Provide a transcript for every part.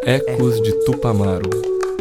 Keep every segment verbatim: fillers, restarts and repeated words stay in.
Ecos de Tupamaro.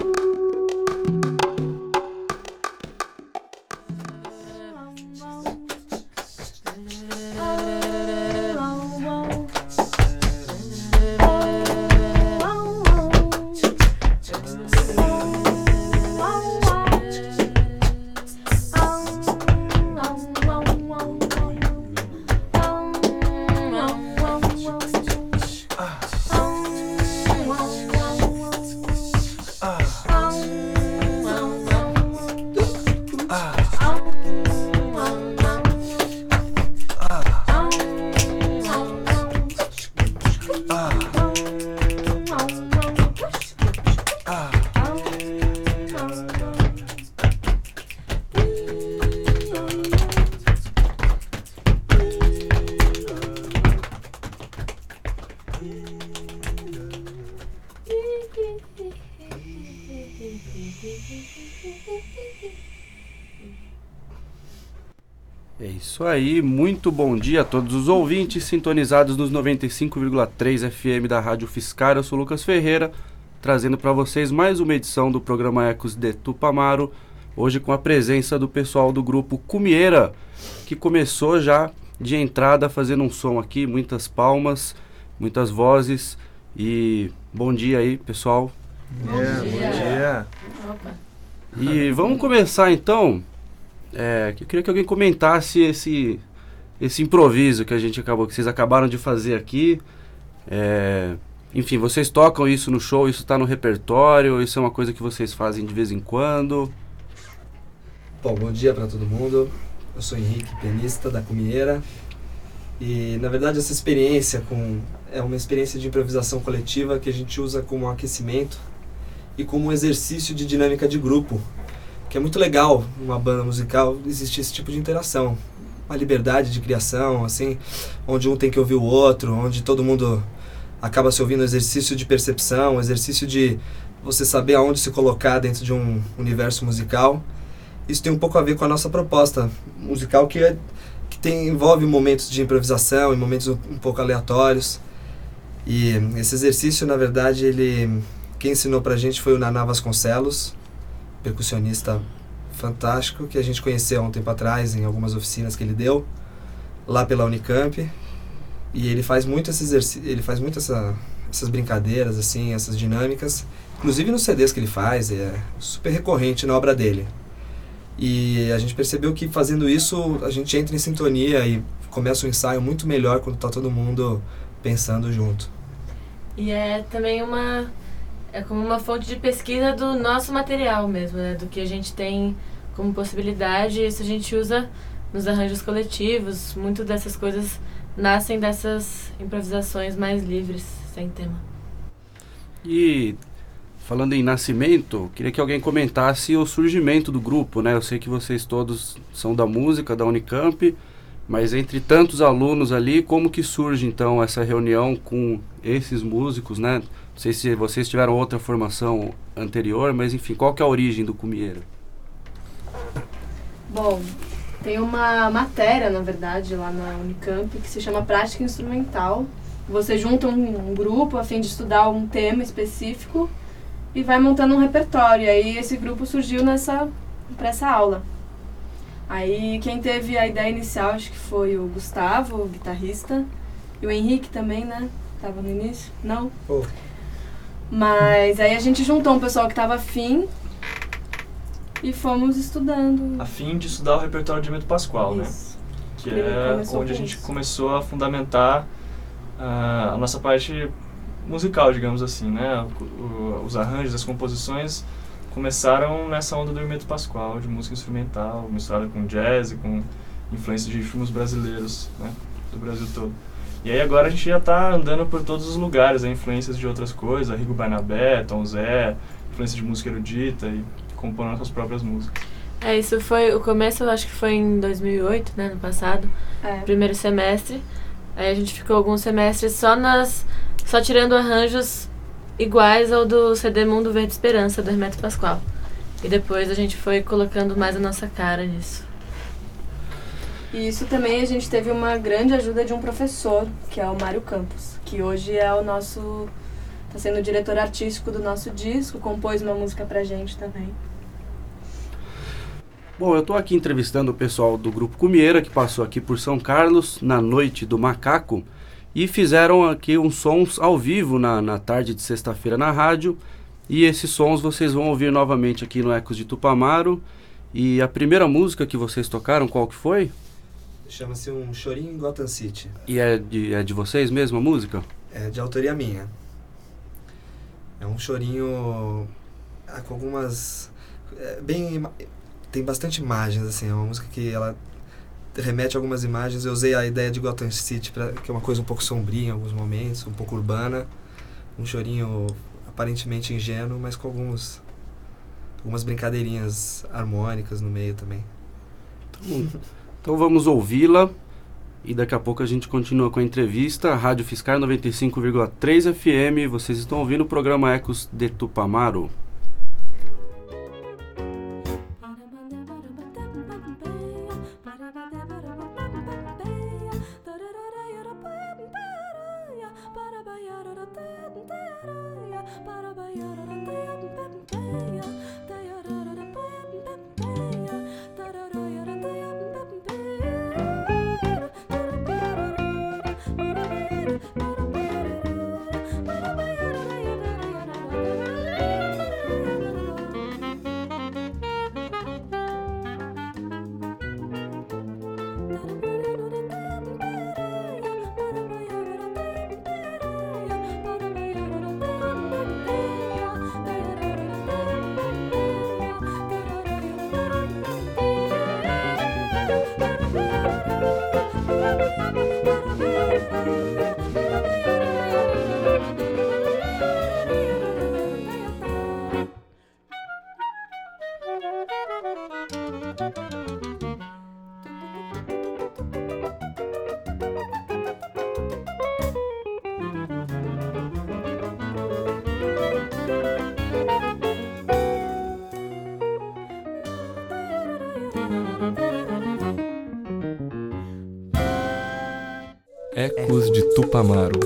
É isso aí, muito bom dia a todos os ouvintes sintonizados nos noventa e cinco vírgula três F M da Rádio Fiscar. Eu sou Lucas Ferreira, trazendo para vocês mais uma edição do programa Ecos de Tupamaro, hoje com a presença do pessoal do grupo Cumieira, que começou já de entrada fazendo um som aqui, muitas palmas, muitas vozes. E bom dia aí, pessoal. Bom dia. Bom dia. Opa. E vamos começar então. É, eu queria que alguém comentasse esse, esse improviso que a gente acabou, que vocês acabaram de fazer aqui. É, enfim, vocês tocam isso no show, isso está no repertório, isso é uma coisa que vocês fazem de vez em quando? Bom, bom dia para todo mundo. Eu sou Henrique, pianista da Cumieira. E na verdade essa experiência com, é uma experiência de improvisação coletiva que a gente usa como aquecimento e como um exercício de dinâmica de grupo. Que é muito legal, uma banda musical, existe esse tipo de interação, uma liberdade de criação, assim, onde um tem que ouvir o outro, onde todo mundo acaba se ouvindo, um exercício de percepção, um exercício de você saber aonde se colocar dentro de um universo musical. Isso tem um pouco a ver com a nossa proposta musical, que, é, que tem, envolve momentos de improvisação e momentos um, um pouco aleatórios. E esse exercício, na verdade, ele, quem ensinou pra gente foi o Naná Vasconcelos, percussionista fantástico, que a gente conheceu há um tempo atrás em algumas oficinas que ele deu lá pela Unicamp. E ele faz muito esse exercício, ele faz muito essa, essas brincadeiras, assim, essas dinâmicas, inclusive nos C Ds que ele faz, é super recorrente na obra dele. E a gente percebeu que fazendo isso a gente entra em sintonia e começa um ensaio muito melhor quando está todo mundo pensando junto. E é também uma... é como uma fonte de pesquisa do nosso material mesmo, né? Do que a gente tem como possibilidade. Isso a gente usa nos arranjos coletivos. Muito dessas coisas nascem dessas improvisações mais livres, sem tema. E falando em nascimento, queria que alguém comentasse o surgimento do grupo, né? Eu sei que vocês todos são da música, da Unicamp, mas entre tantos alunos ali, como que surge então essa reunião com esses músicos, né? Não sei se vocês tiveram outra formação anterior, mas enfim, qual que é a origem do Cumieira? Bom, tem uma matéria, na verdade, lá na Unicamp, que se chama Prática Instrumental. Você junta um, um grupo a fim de estudar um tema específico e vai montando um repertório. E aí esse grupo surgiu nessa, para essa aula. Aí quem teve a ideia inicial, acho que foi o Gustavo, o guitarrista, e o Henrique também, né? Tava no início? Não? Oh. Mas aí a gente juntou um pessoal que estava afim e fomos estudando. A fim de estudar o repertório de Hermeto Pascoal, Isso. né? Que Ele é começou onde a com gente isso. começou a fundamentar uh, a nossa parte musical, digamos assim, né? O, o, os arranjos, as composições começaram nessa onda do Hermeto Pascoal, de música instrumental, misturada com jazz e com influências de ritmos brasileiros, né? Do Brasil todo. E aí agora a gente já está andando por todos os lugares, a influências de outras coisas, Arrigo Barnabé, Tom Zé, influência de música erudita e compondo nossas próprias músicas. É, isso foi, o começo eu acho que foi em dois mil e oito, né, no passado, É. primeiro semestre. Aí a gente ficou alguns semestres só nas, só tirando arranjos iguais ao do C D Mundo Verde Esperança, do Hermeto Pascoal. E depois a gente foi colocando mais a nossa cara nisso. E isso também a gente teve uma grande ajuda de um professor, que é o Mário Campos, que hoje é o nosso, Tá sendo o diretor artístico do nosso disco, compôs uma música pra gente também. Bom, eu estou aqui entrevistando o pessoal do Grupo Cumieira, que passou aqui por São Carlos na noite do Macaco e fizeram aqui uns sons ao vivo na, na tarde de sexta-feira na rádio, e esses sons vocês vão ouvir novamente aqui no Ecos de Tupamaro. E a primeira música que vocês tocaram, qual que foi? Chama-se Um Chorinho em Gotham City. E é de, é de vocês mesmo a música? É de autoria minha. É um chorinho ah, com algumas... É, bem... Tem bastante imagens, assim, é uma música que ela remete a algumas imagens. Eu usei a ideia de Gotham City, pra, que é uma coisa um pouco sombria em alguns momentos, um pouco urbana. Um chorinho aparentemente ingênuo, mas com alguns, algumas brincadeirinhas harmônicas no meio também. Então, então vamos ouvi-la e daqui a pouco a gente continua com a entrevista. Rádio Fiscar noventa e cinco vírgula três F M, vocês estão ouvindo o programa Ecos de Tupamaro. Ecos de Tupamaro.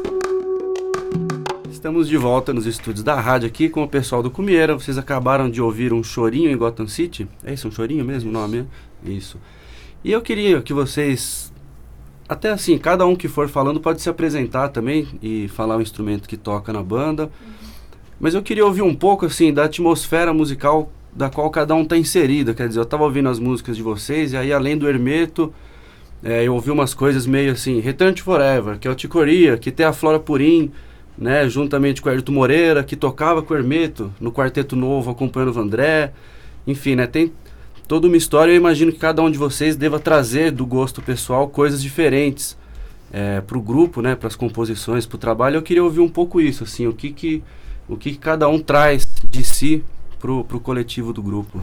Estamos de volta nos estúdios da rádio aqui com o pessoal do Cumieira. Vocês acabaram de ouvir Um Chorinho em Gotham City. É isso, Um Chorinho mesmo o nome? Isso. E eu queria que vocês, até assim, cada um que for falando pode se apresentar também e falar o instrumento que toca na banda. Mas eu queria ouvir um pouco assim da atmosfera musical da qual cada um está inserido. Quer dizer, eu estava ouvindo as músicas de vocês e aí, além do Hermeto, é, eu ouvi umas coisas meio assim, Return to Forever, que é o Ticoria, que tem a Flora Purim, né, juntamente com o Ayrton Moreira, que tocava com o Hermeto no Quarteto Novo, acompanhando o Vandré. Enfim, né, tem toda uma história. Eu imagino que cada um de vocês deva trazer do gosto pessoal coisas diferentes é, para o grupo, né, para as composições, para o trabalho. Eu queria ouvir um pouco isso, assim, o que que, o que, que cada um traz de si pro, pro coletivo do grupo.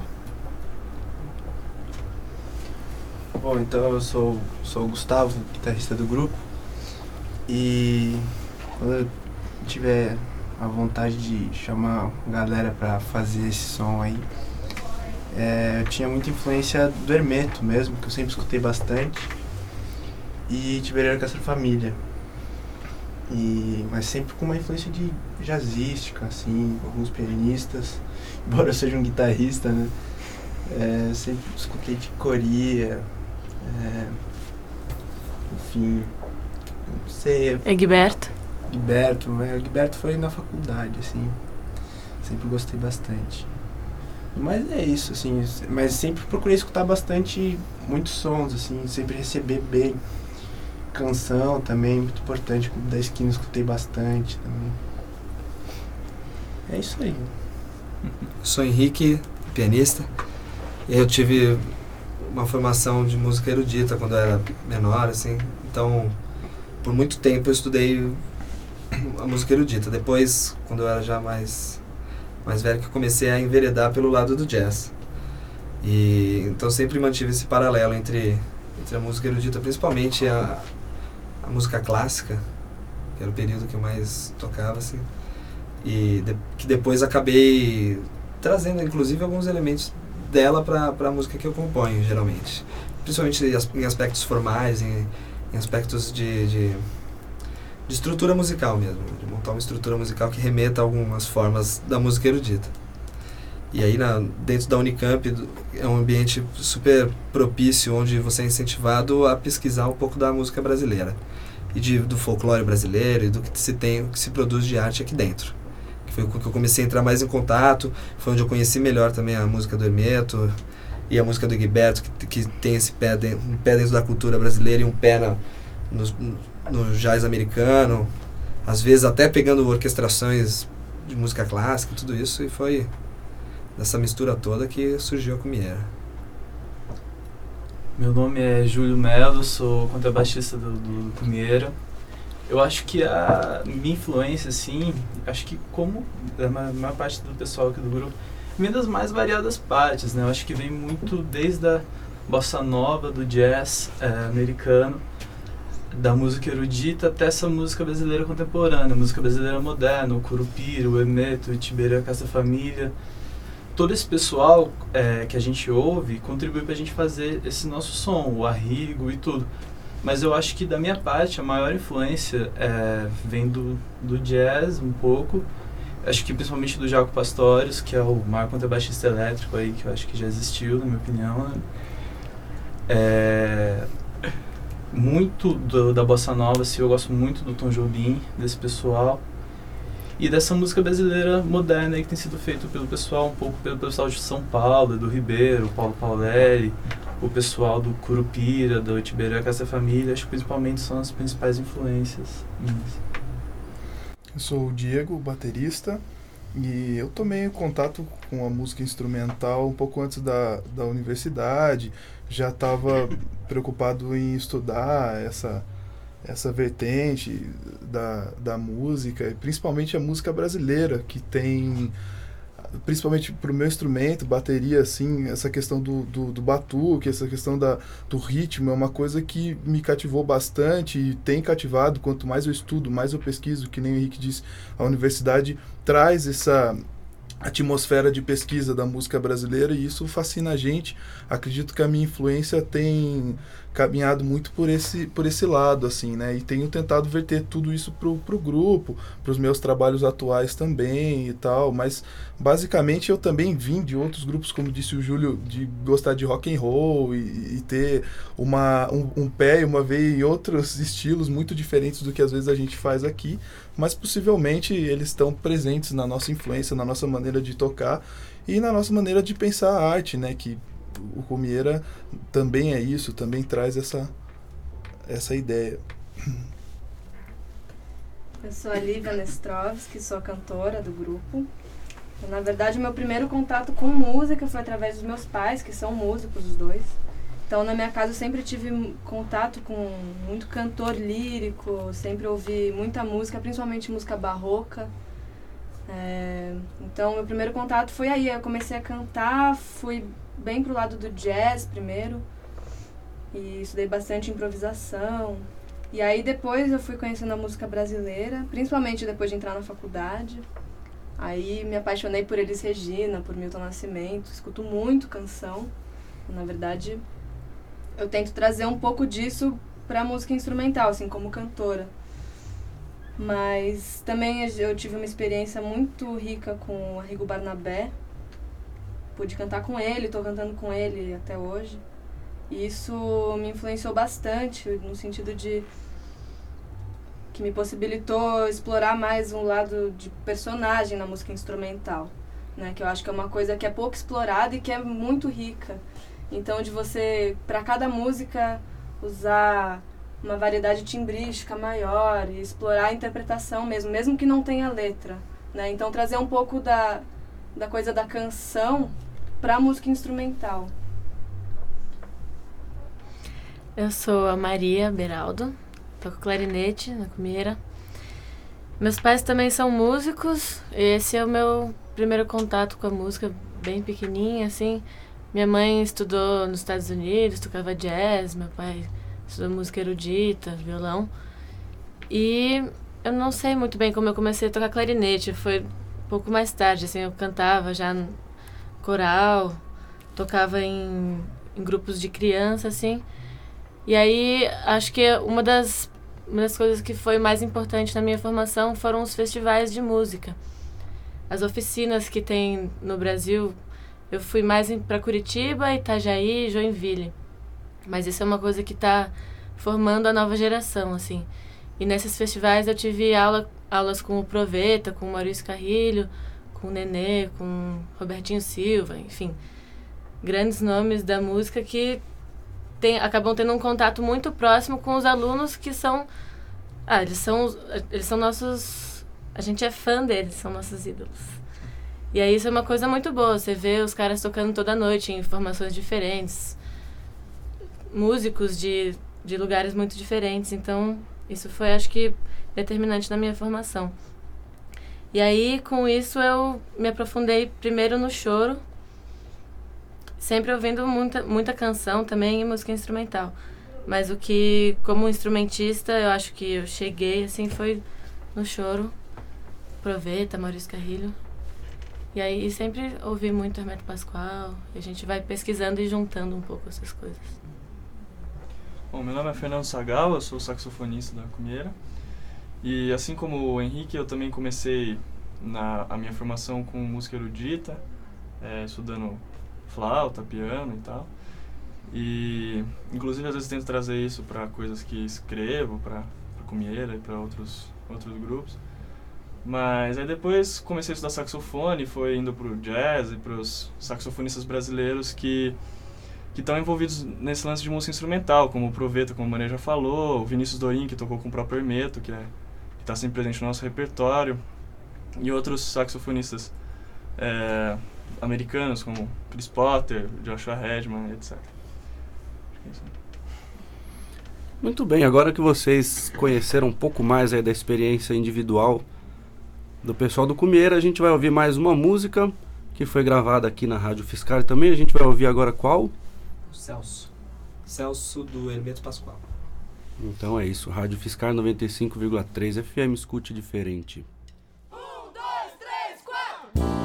Bom, então eu sou, sou o Gustavo, guitarrista do grupo, e quando eu tiver a vontade de chamar a galera pra fazer esse som aí, é, eu tinha muita influência do Hermeto mesmo, que eu sempre escutei bastante, e Tiberia Orquestra Família, e, mas sempre com uma influência de jazzística, assim, alguns pianistas, embora eu seja um guitarrista, né, é, sempre escutei de Coria. É, enfim, não sei. Egberto. Egberto, né? Egberto foi na faculdade, assim. Sempre gostei bastante. Mas é isso, assim. Mas sempre procurei escutar bastante, muitos sons, assim. Sempre receber bem. Canção também, muito importante. Clube da Esquina escutei bastante também. É isso aí. Eu sou Henrique, pianista. Eu tive uma formação de música erudita quando eu era menor, assim. Então, por muito tempo eu estudei a música erudita. Depois, quando eu era já mais, mais velho, que eu comecei a enveredar pelo lado do jazz. E, então, sempre mantive esse paralelo entre, entre a música erudita, principalmente a, a música clássica, que era o período que eu mais tocava, assim. E de, que depois acabei trazendo, inclusive, alguns elementos dela para a música que eu componho, geralmente. Principalmente em aspectos formais, em, em aspectos de, de, de estrutura musical mesmo, de montar uma estrutura musical que remeta a algumas formas da música erudita. E aí, na, dentro da Unicamp, é um ambiente super propício, onde você é incentivado a pesquisar um pouco da música brasileira. E de, do folclore brasileiro, e do que se tem, o que se produz de arte aqui dentro. Que foi com que eu comecei a entrar mais em contato, foi onde eu conheci melhor também a música do Hermeto, e a música do Egberto, que, que tem esse pé dentro, um pé dentro da cultura brasileira e um pé na, no, no jazz americano. Às vezes até pegando orquestrações de música clássica, tudo isso, e foi dessa mistura toda que surgiu a Cumieira. Meu nome é Júlio Melo, sou contrabaixista do, do Cumieira. Eu acho que a minha influência, assim, acho que como a maior parte do pessoal aqui do grupo, vem das mais variadas partes, né? Eu acho que vem muito desde a bossa nova, do jazz é, americano, da música erudita até essa música brasileira contemporânea, música brasileira moderna, o Curupira, o Hermeto, o Tiberê, Casa Família. Todo esse pessoal é, que a gente ouve contribui para a gente fazer esse nosso som, o Arrigo e tudo. Mas eu acho que da minha parte a maior influência é, vem do, do jazz um pouco. Acho que principalmente do Jaco Pastorius, que é o maior contrabaixista elétrico aí, que eu acho que já existiu, na minha opinião, né? É, muito do, da bossa nova, assim, eu gosto muito do Tom Jobim, desse pessoal. E dessa música brasileira moderna aí que tem sido feito pelo pessoal, um pouco pelo pessoal de São Paulo, do Ribeiro, Paulo Pauleri, o pessoal do Curupira, do Tiberê, Casa Família. Acho que principalmente são as principais influências minhas. Eu sou o Diego, baterista, e eu tomei contato com a música instrumental um pouco antes da, da universidade. Já estava preocupado em estudar essa, essa vertente da, da música, principalmente a música brasileira, que tem, principalmente para o meu instrumento, bateria, assim, essa questão do, do, do batuque, essa questão da, do ritmo, é uma coisa que me cativou bastante e tem cativado. Quanto mais eu estudo, mais eu pesquiso, que nem o Henrique disse, a universidade traz essa atmosfera de pesquisa da música brasileira e isso fascina a gente. Acredito que a minha influência tem caminhado muito por esse, por esse lado, assim, né? E tenho tentado verter tudo isso pro, pro grupo, pros meus trabalhos atuais também e tal, mas basicamente eu também vim de outros grupos, como disse o Júlio, de gostar de rock and roll e, e ter uma, um, um pé e uma veia em outros estilos muito diferentes do que às vezes a gente faz aqui, mas possivelmente eles estão presentes na nossa influência, na nossa maneira de tocar e na nossa maneira de pensar a arte, né? Que o Cumieira também é isso, também traz essa, essa ideia. Eu sou a Lívia Nestrovski, sou cantora do grupo. Na verdade, o meu primeiro contato com música foi através dos meus pais, que são músicos os dois. Então, na minha casa, eu sempre tive contato com muito cantor lírico, sempre ouvi muita música, principalmente música barroca. É, então, meu primeiro contato foi aí. Eu comecei a cantar, fui bem pro lado do jazz primeiro, e estudei bastante improvisação. E aí, depois, eu fui conhecendo a música brasileira, principalmente depois de entrar na faculdade. Aí, me apaixonei por Elis Regina, por Milton Nascimento, escuto muito canção. Na verdade, eu tento trazer um pouco disso pra música instrumental, assim, como cantora. Mas também eu tive uma experiência muito rica com o Arrigo Barnabé. Pude cantar com ele, estou cantando com ele até hoje. E isso me influenciou bastante, no sentido de que me possibilitou explorar mais um lado de personagem na música instrumental, né? Que eu acho que é uma coisa que é pouco explorada e que é muito rica. Então, de você, para cada música, usar uma variedade timbrística maior e explorar a interpretação mesmo, mesmo que não tenha letra, né? Então, trazer um pouco da, da coisa da canção para a música instrumental. Eu sou a Maria Beraldo, toco clarinete na Cumieira. Meus pais também são músicos, esse é o meu primeiro contato com a música, bem pequenininha, assim. Minha mãe estudou nos Estados Unidos, tocava jazz, meu pai estudou música erudita, violão. E eu não sei muito bem como eu comecei a tocar clarinete, foi um pouco mais tarde, assim, eu cantava já no coral, tocava em, em grupos de criança, assim. E aí, acho que uma das uma das coisas que foi mais importante na minha formação foram os festivais de música. As oficinas que tem no Brasil, eu fui mais para Curitiba, Itajaí e Joinville. Mas isso é uma coisa que está formando a nova geração, assim. E nesses festivais eu tive aula, aulas com o Proveta, com o Maurício Carrilho, com o Nenê, com o Robertinho Silva, enfim. Grandes nomes da música que tem, acabam tendo um contato muito próximo com os alunos que são... Ah, eles são, eles são nossos... A gente é fã deles, são nossos ídolos. E aí isso é uma coisa muito boa, você vê os caras tocando toda noite em formações diferentes, músicos de, de lugares muito diferentes, então isso foi, acho que, determinante na minha formação. E aí, com isso, eu me aprofundei primeiro no choro, sempre ouvindo muita, muita canção também e música instrumental. Mas o que, como instrumentista, eu acho que eu cheguei, assim, foi no choro, Proveta, Maurício Carrilho. E aí sempre ouvi muito Hermeto Pascoal, e a gente vai pesquisando e juntando um pouco essas coisas. Bom, meu nome é Fernando Sagal, eu sou saxofonista da Cumieira. E assim como o Henrique, eu também comecei na, a minha formação com música erudita, é, estudando flauta, piano e tal. E inclusive às vezes tento trazer isso para coisas que escrevo, para a Cumieira e para outros, outros grupos. Mas aí depois comecei a estudar saxofone, foi indo pro jazz e pros saxofonistas brasileiros que que estão envolvidos nesse lance de música instrumental, como o Proveta, como o Mané já falou, o Vinícius Dorim, que tocou com o próprio Hermeto, que é, está sempre presente no nosso repertório, e outros saxofonistas é, americanos, como Chris Potter, Joshua Redman, etcétera. Muito bem, agora que vocês conheceram um pouco mais aí da experiência individual do pessoal do Cumieira, a gente vai ouvir mais uma música que foi gravada aqui na Rádio Fiscar também. A gente vai ouvir agora qual? O Celso. Celso do Hermeto Pascoal. Então é isso, Rádio Fiscar noventa e cinco vírgula três F M, escute diferente. Um, dois, três, quatro!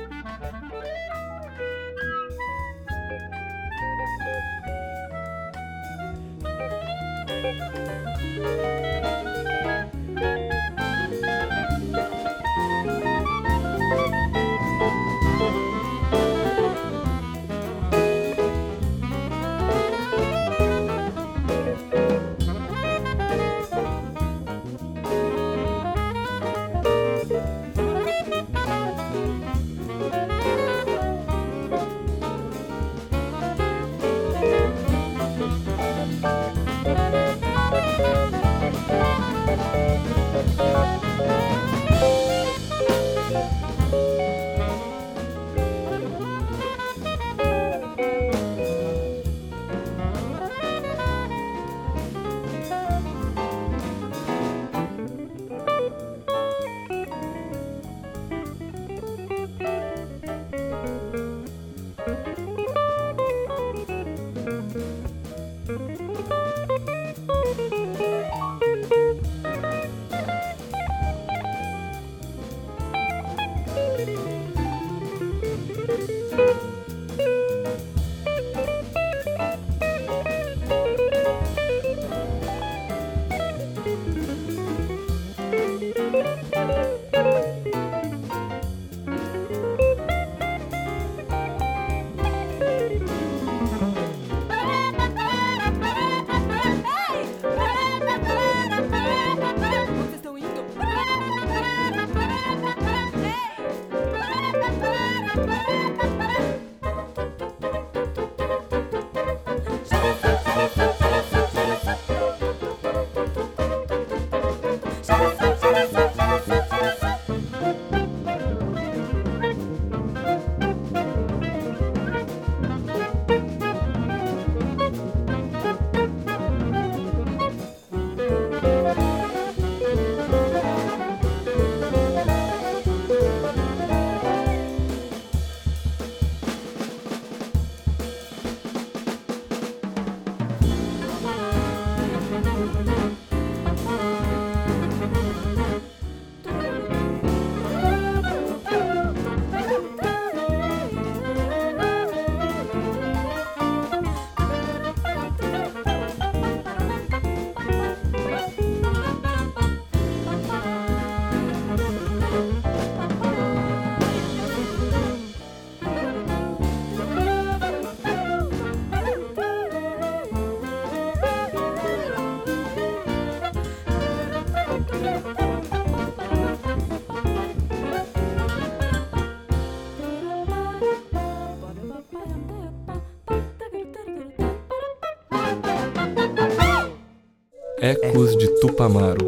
Ecos de Tupamaro.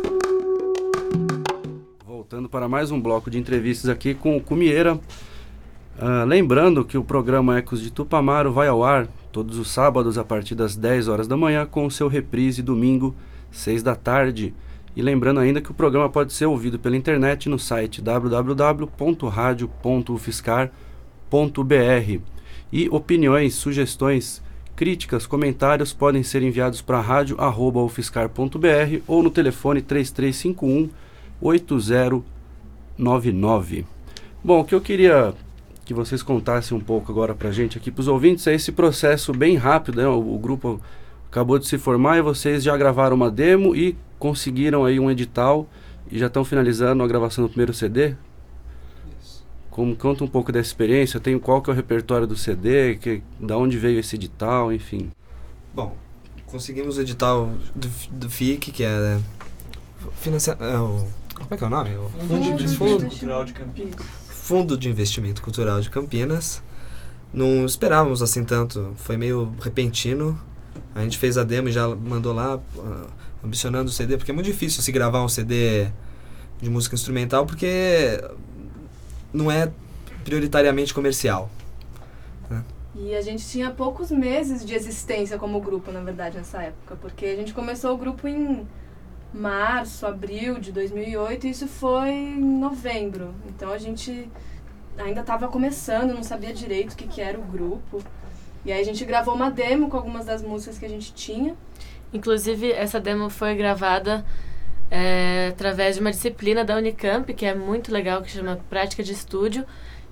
Voltando para mais um bloco de entrevistas aqui com o Cumieira. Uh, lembrando que o programa Ecos de Tupamaro vai ao ar todos os sábados a partir das dez horas da manhã, com o seu reprise domingo, seis da tarde. E lembrando ainda que o programa pode ser ouvido pela internet no site w w w ponto radio ponto u f s c a r ponto b r. E opiniões, sugestões, críticas, comentários podem ser enviados para rádio arroba u f s c a r ponto b r ou no telefone três três cinco um oito zero nove nove. Bom, o que eu queria que vocês contassem um pouco agora pra gente aqui, pros ouvintes, é esse processo bem rápido, né? O, o grupo acabou de se formar e vocês já gravaram uma demo e conseguiram aí um edital e já estão finalizando a gravação do primeiro C D? Isso. Como, conta um pouco dessa experiência, tem qual que é o repertório do C D, que, da onde veio esse edital, enfim. Bom, conseguimos o edital do, do F I C, que é, financia, é o, como é que é o nome? O Fundo de Investimento Fundo- Cultural de Campinas. Fundo de Investimento Cultural de Campinas. Não esperávamos assim tanto, foi meio repentino. A gente fez a demo e já mandou lá, uh, ambicionando o C D, porque é muito difícil se gravar um C D de música instrumental, porque não é prioritariamente comercial. E a gente tinha poucos meses de existência como grupo, na verdade, nessa época, porque a gente começou o grupo em março, abril de dois mil e oito, e isso foi em novembro. Então a gente ainda estava começando, não sabia direito o que, que era o grupo. E aí a gente gravou uma demo com algumas das músicas que a gente tinha. Inclusive, essa demo foi gravada é, através de uma disciplina da Unicamp, que é muito legal, que chama Prática de Estúdio.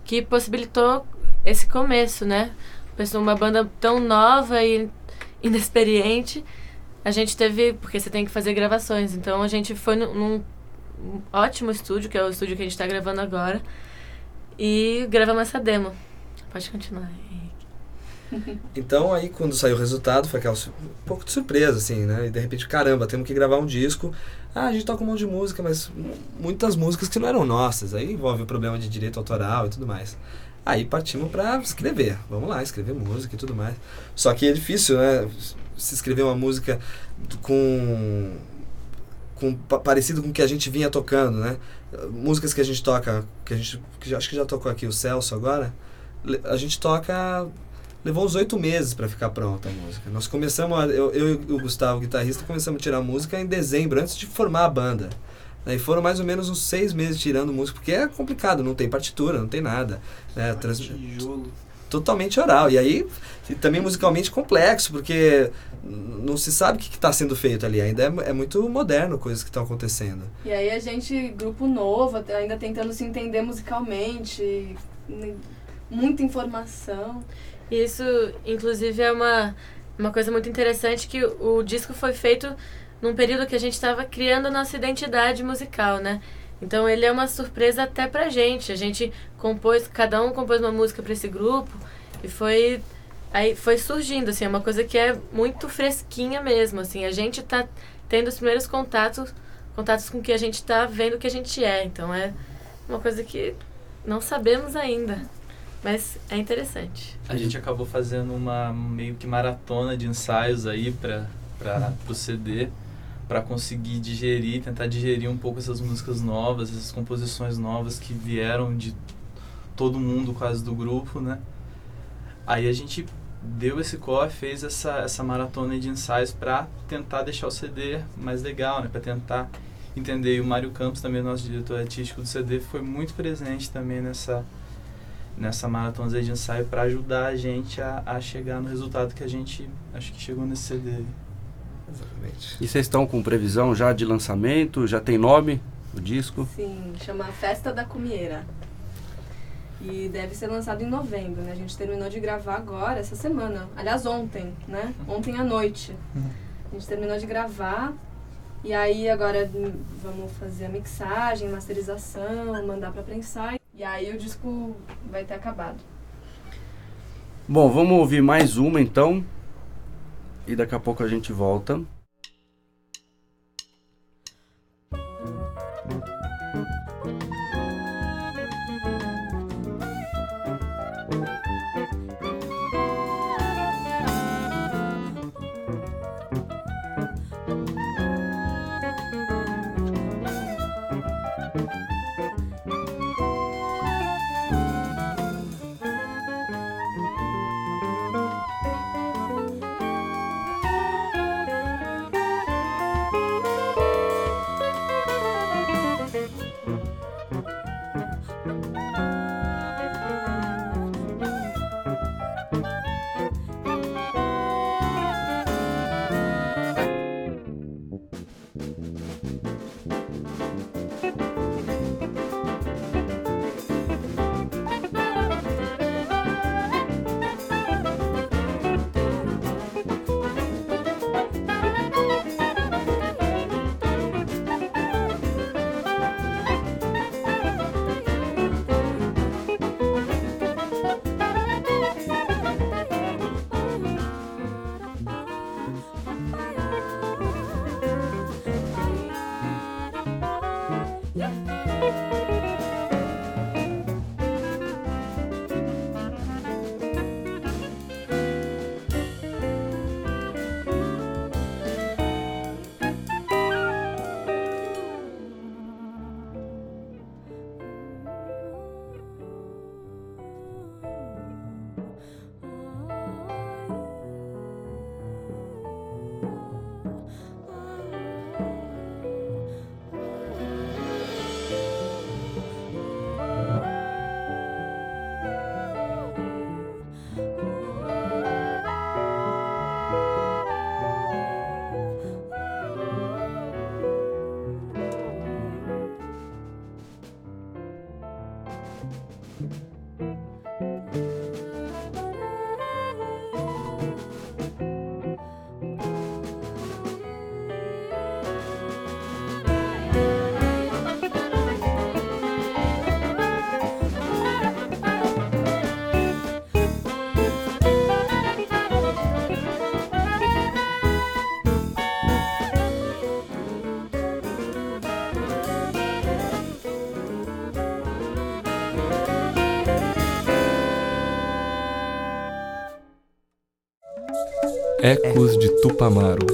que possibilitou esse começo, né? Pessoa, uma banda tão nova e inexperiente, a gente teve, porque você tem que fazer gravações, então a gente foi num, num ótimo estúdio, que é o estúdio que a gente está gravando agora, e gravamos essa demo. Pode continuar, Henrique. Então aí quando saiu o resultado foi aquela su- um pouco de surpresa, assim, né? E de repente, caramba, temos que gravar um disco. Ah, a gente toca um monte de música, mas mu- muitas músicas que não eram nossas. Aí envolve o problema de direito autoral e tudo mais. Aí partimos pra escrever. Vamos lá, escrever música e tudo mais. Só que é difícil, né? Se escrever uma música com, com pa- parecido com o que a gente vinha tocando, né? Músicas que a gente toca, que a gente que já- acho que já tocou aqui o Celso agora, le- a gente toca, levou uns oito meses para ficar pronta a música. Nós começamos, a, eu, eu e o Gustavo, guitarrista, começamos a tirar música em dezembro, antes de formar a banda. E foram mais ou menos uns seis meses tirando música, porque é complicado, não tem partitura, não tem nada. Né? Trans... Tijolo. Totalmente oral. E aí, e também musicalmente complexo, porque n- não se sabe o que está sendo feito ali. Ainda é, mu- é muito moderno coisas que estão acontecendo. E aí a gente, grupo novo, até ainda tentando se entender musicalmente, n- muita informação. Isso, inclusive, é uma, uma coisa muito interessante, que o, o disco foi feito num período que a gente estava criando a nossa identidade musical, né? Então ele é uma surpresa até pra gente. A gente compôs, cada um compôs uma música para esse grupo e foi aí foi surgindo, assim, é uma coisa que é muito fresquinha mesmo, assim. A gente tá tendo os primeiros contatos, contatos com o que a gente tá vendo que a gente é. Então é uma coisa que não sabemos ainda, mas é interessante. A gente acabou fazendo uma meio que maratona de ensaios aí para para o C D, para conseguir digerir, tentar digerir um pouco essas músicas novas, essas composições novas que vieram de todo mundo quase do grupo, né? Aí a gente deu esse corre, fez essa, essa maratona de ensaios para tentar deixar o C D mais legal, né? Para tentar entender. E o Mário Campos, também nosso diretor artístico do C D, foi muito presente também nessa, nessa maratona de ensaio para ajudar a gente a, a chegar no resultado que a gente acho que chegou nesse C D. Exatamente. E vocês estão com previsão já de lançamento? Já tem nome o disco? Sim, chama Festa da Cumieira. E deve ser lançado em novembro, né? A gente terminou de gravar agora, essa semana. Aliás, ontem, né? Ontem à noite. A gente terminou de gravar. E aí agora hum, vamos fazer a mixagem, masterização, mandar pra prensar. E aí o disco vai ter acabado. Bom, vamos ouvir mais uma então. E daqui a pouco a gente volta. Ecos de Tupamaro.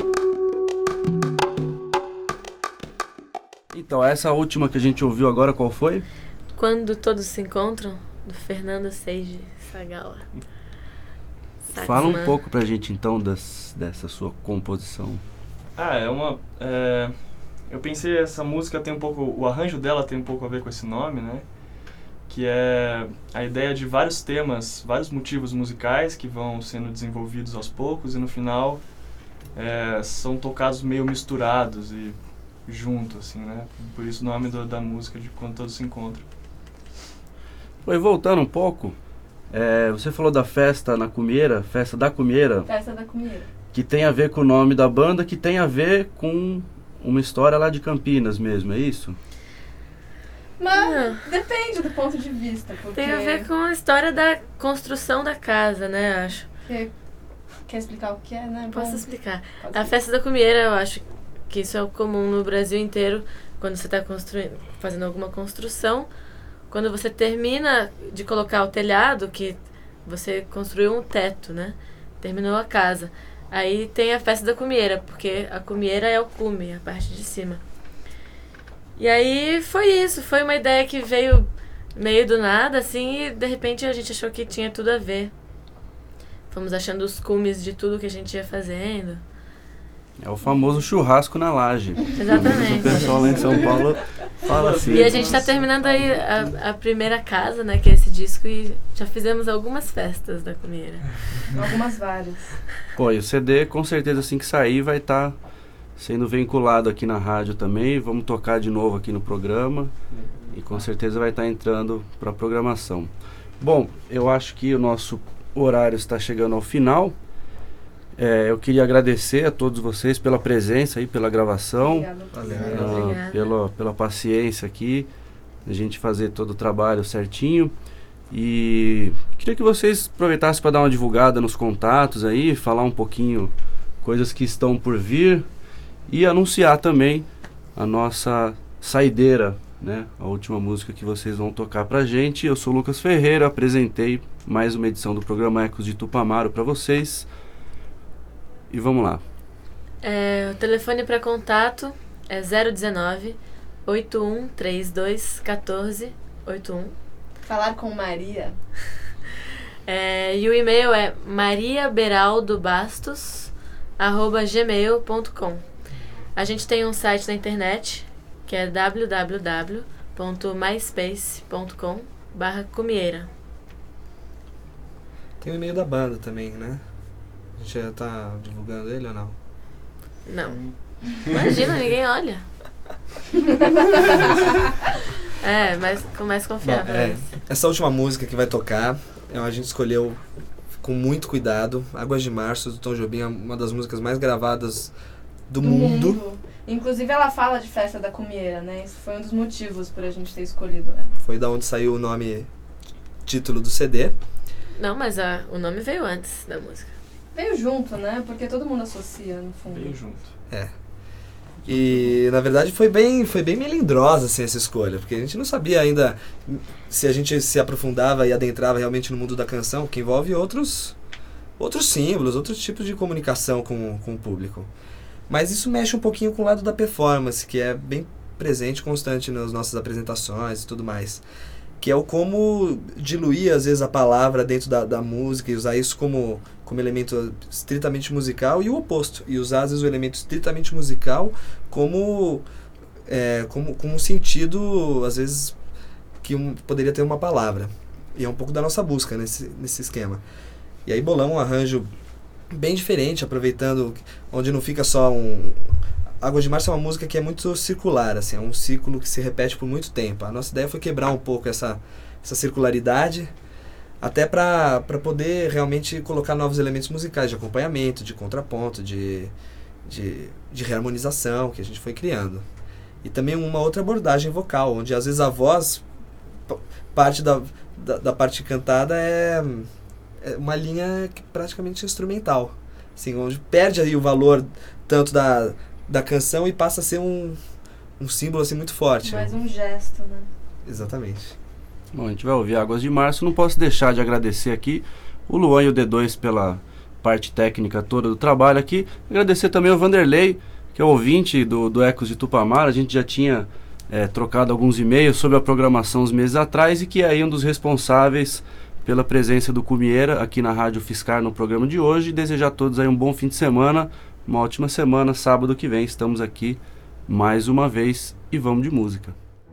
Então, essa última que a gente ouviu agora, qual foi? Quando Todos Se Encontram, do Fernando Seiji Sagawa. Fala um Saxman. pouco pra gente, então, das, dessa sua composição. Ah, é uma... É, eu pensei, essa música tem um pouco... O arranjo dela tem um pouco a ver com esse nome, né? Que é a ideia de vários temas, vários motivos musicais que vão sendo desenvolvidos aos poucos e no final é, são tocados meio misturados e juntos, assim, né? Por isso o nome do, da música de Quando Todos Se Encontram. Oi, voltando um pouco, é, você falou da festa na Cumieira, festa da Cumieira, Festa da Cumieira. que tem a ver com o nome da banda, que tem a ver com uma história lá de Campinas mesmo, é isso? Mas Não. depende do ponto de vista. Porque... Tem a ver com a história da construção da casa, né, acho. Quer, quer explicar o que é, né? Posso Bom, explicar. pode A explicar. festa da Cumieira, eu acho que isso é o comum no Brasil inteiro, quando você está construindo, fazendo alguma construção. Quando você termina de colocar o telhado, que você construiu um teto, né? Terminou a casa. Aí tem a festa da Cumieira, porque a Cumieira é o cume, a parte de cima. E aí foi isso, foi uma ideia que veio meio do nada, assim, e de repente a gente achou que tinha tudo a ver. Fomos achando os cumes de tudo que a gente ia fazendo. É o famoso churrasco na laje. Exatamente. O pessoal lá em São Paulo fala assim. E a gente está terminando aí a, a primeira casa, né, que é esse disco, e já fizemos algumas festas da Cumieira. Algumas várias. Pô, e o C D, com certeza, assim que sair, vai estar sendo vinculado aqui na rádio também. Vamos tocar de novo aqui no programa. E com certeza vai estar entrando para a programação. Bom, eu acho que o nosso horário está chegando ao final. É, eu queria agradecer a todos vocês pela presença aí, pela gravação. Obrigada. Ah, Obrigada. pela, pela paciência aqui, a gente fazer todo o trabalho certinho. E queria que vocês aproveitassem para dar uma divulgada nos contatos aí, falar um pouquinho coisas que estão por vir e anunciar também a nossa saideira, né? A última música que vocês vão tocar pra gente. Eu sou o Lucas Ferreira, apresentei mais uma edição do programa Ecos de Tupamaro para vocês. E vamos lá. É, o telefone para contato é zero dezenove, oito um três dois, um quatro oito um. Falar com Maria. É, e o e-mail é mariaberaldobastos arroba gmail ponto com. A gente tem um site na internet que é w w w ponto myspace ponto com barra cumieira. Tem o e-mail da banda também, né? A gente já tá divulgando ele ou não? Não. Imagina, ninguém olha. É, mas com mais confiável. Bom, é, essa última música que vai tocar, é, a gente escolheu com muito cuidado. Águas de Março, do Tom Jobim, é uma das músicas mais gravadas do, Do mundo. mundo. Inclusive ela fala de festa da Cumieira, né? Isso foi um dos motivos pra gente ter escolhido ela. Foi da onde saiu o nome, título do C D. Não, mas a, o nome veio antes da música. Veio junto, né? Porque todo mundo associa, no fundo. Veio junto. É. E na verdade foi bem, foi bem melindrosa assim, essa escolha, porque a gente não sabia ainda se a gente se aprofundava e adentrava realmente no mundo da canção, que envolve outros, outros símbolos, outros tipos de comunicação com, com o público. Mas isso mexe um pouquinho com o lado da performance, que é bem presente, constante nas nossas apresentações e tudo mais. Que é o como diluir, às vezes, a palavra dentro da, da música e usar isso como, como elemento estritamente musical e o oposto. E usar, às vezes, o elemento estritamente musical como, é, como, como um sentido, às vezes, que um, poderia ter uma palavra. E é um pouco da nossa busca nesse, nesse esquema. E aí bolamos um arranjo bem diferente, aproveitando onde não fica só um... Águas de Março é uma música que é muito circular, assim, é um ciclo que se repete por muito tempo. A nossa ideia foi quebrar um pouco essa, essa circularidade, até para poder realmente colocar novos elementos musicais de acompanhamento, de contraponto, de, de, de reharmonização que a gente foi criando. E também uma outra abordagem vocal, onde às vezes a voz, parte da, da, da parte cantada é, é uma linha praticamente instrumental, assim, onde perde aí o valor tanto da... da canção e passa a ser um, um símbolo assim muito forte. Mais um gesto, né? Exatamente. Bom, a gente vai ouvir Águas de Março. Não posso deixar de agradecer aqui o Luan e o D dois pela parte técnica toda do trabalho aqui. Agradecer também ao Vanderlei, que é ouvinte do, do Ecos de Tupamaro. A gente já tinha é, trocado alguns e-mails sobre a programação uns meses atrás e que é aí um dos responsáveis pela presença do Cumieira aqui na Rádio Fiscar no programa de hoje. E desejar a todos aí um bom fim de semana, uma ótima semana. Sábado que vem estamos aqui mais uma vez e vamos de música.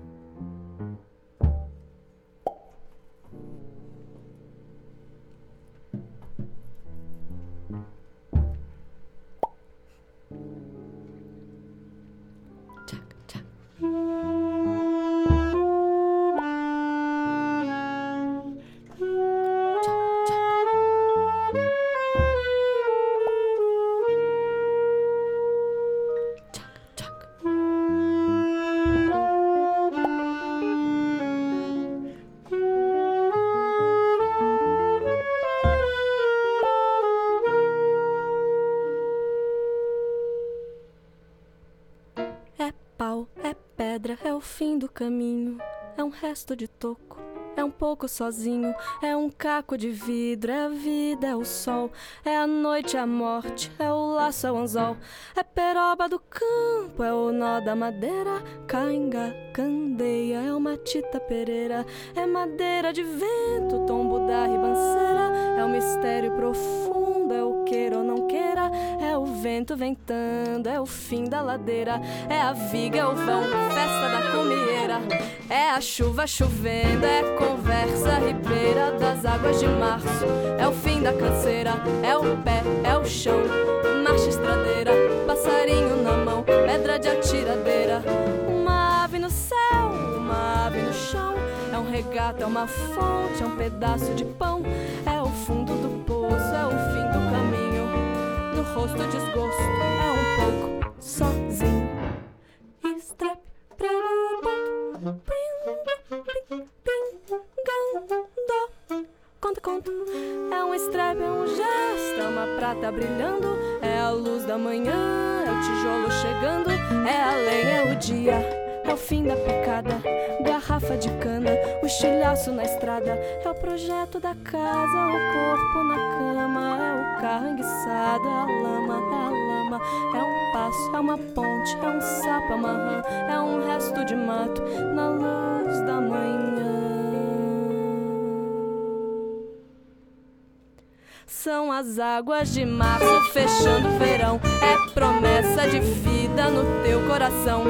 É o fim do caminho, é um resto de toco, é um pouco sozinho, é um caco de vidro, é a vida, é o sol, é a noite, é a morte, é o laço, é o anzol, é peroba do campo, é o nó da madeira, cainga, candeia, é uma tita pereira, é madeira de vento, tombo da ribanceira, é o mistério profundo, é o queira ou não queira, é o vento ventando, é o fim da ladeira, é a viga, é o vão, festa da cumieira, é a chuva chovendo, é conversa ribeira das águas de março, é o fim da canseira, é o pé, é o chão, marcha estradeira, passarinho na mão, pedra de atiradeira, uma ave no céu, uma ave no chão, é um regato, é uma fonte, é um pedaço de pão, é o fundo do poço, é o fim do caminho, no rosto desgosto, é um pouco sozinho. Estrep, prego, ponto, pim, pim, gando, conta, conta. É um estrep, é um gesto, é uma prata brilhando, é a luz da manhã, é o tijolo chegando, é a lenha, é o dia, é o fim da picada, garrafa de cana, o estilhaço na estrada, é o projeto da casa, é o corpo na cama, é o carro enguiçado, é a lama, é a lama, é um passo, é uma ponte, é um sapo, é uma rã, é um resto de mato na luz da manhã. São as águas de março fechando o verão, é promessa de vida no teu coração.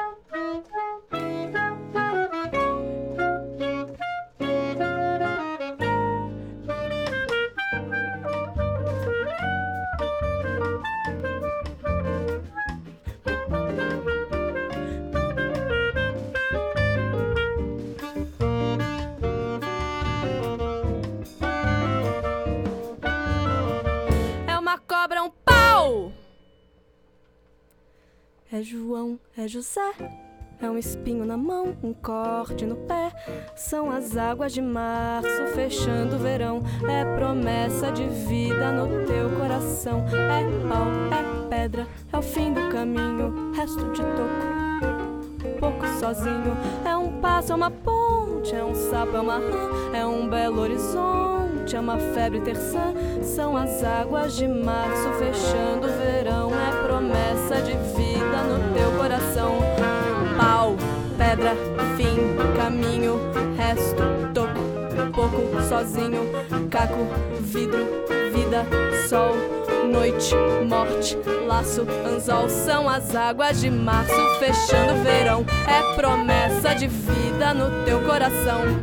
É João, é José, é um espinho na mão, um corte no pé. São as águas de março fechando o verão, é promessa de vida no teu coração. É pau, é pedra, é o fim do caminho, resto de toco, pouco sozinho. É um passo, é uma ponte, é um sapo, é uma rã, é um belo horizonte, é uma febre terçã. São as águas de março fechando o verão, é promessa de vida no teu coração. Pau, pedra, fim, caminho, resto, toco, pouco, sozinho, caco, vidro, vida, sol, noite, morte, laço, anzol. São as águas de março fechando o verão, é promessa de vida no teu coração.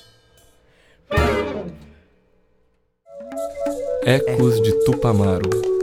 Ecos de Tupamaro.